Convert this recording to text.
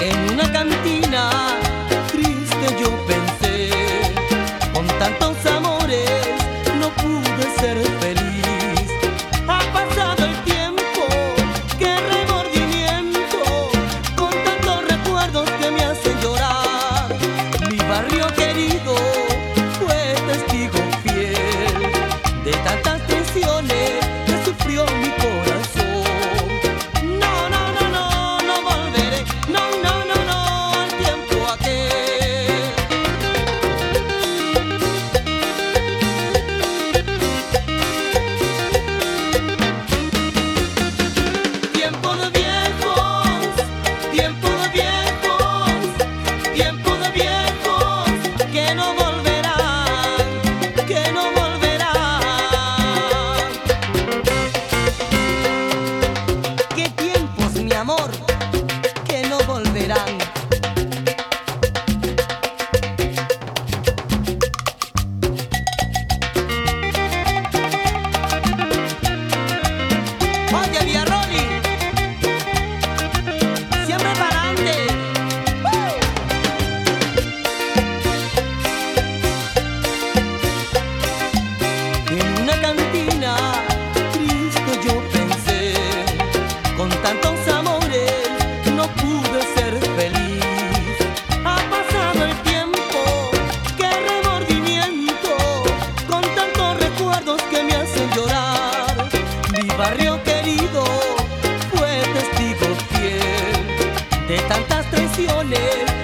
En una cantina triste yo pensé, con tantos amores no pude ser feliz. Ha pasado el tiempo, qué remordimiento, con tantos recuerdos que me hacen llorar. Mi barrio querido fue testigo fiel de tantas tensiones que sufrió mi corazón. No, no, no, no, no volveré, no, no, no, no, al tiempo aquel. Tiempo de viejos, tiempo de viejos, tiempo de viejos que no volverán, que no volverán. ¿Qué tiempos, mi amor, que no volverán? Oye, Villarroli, siempre para adelante. En una cantina triste yo pensé, con tantos amores no pude ser feliz. Ha pasado el tiempo, qué remordimiento, con tantos recuerdos que me hacen llorar. Mi barrio querido fue testigo fiel de tantas traiciones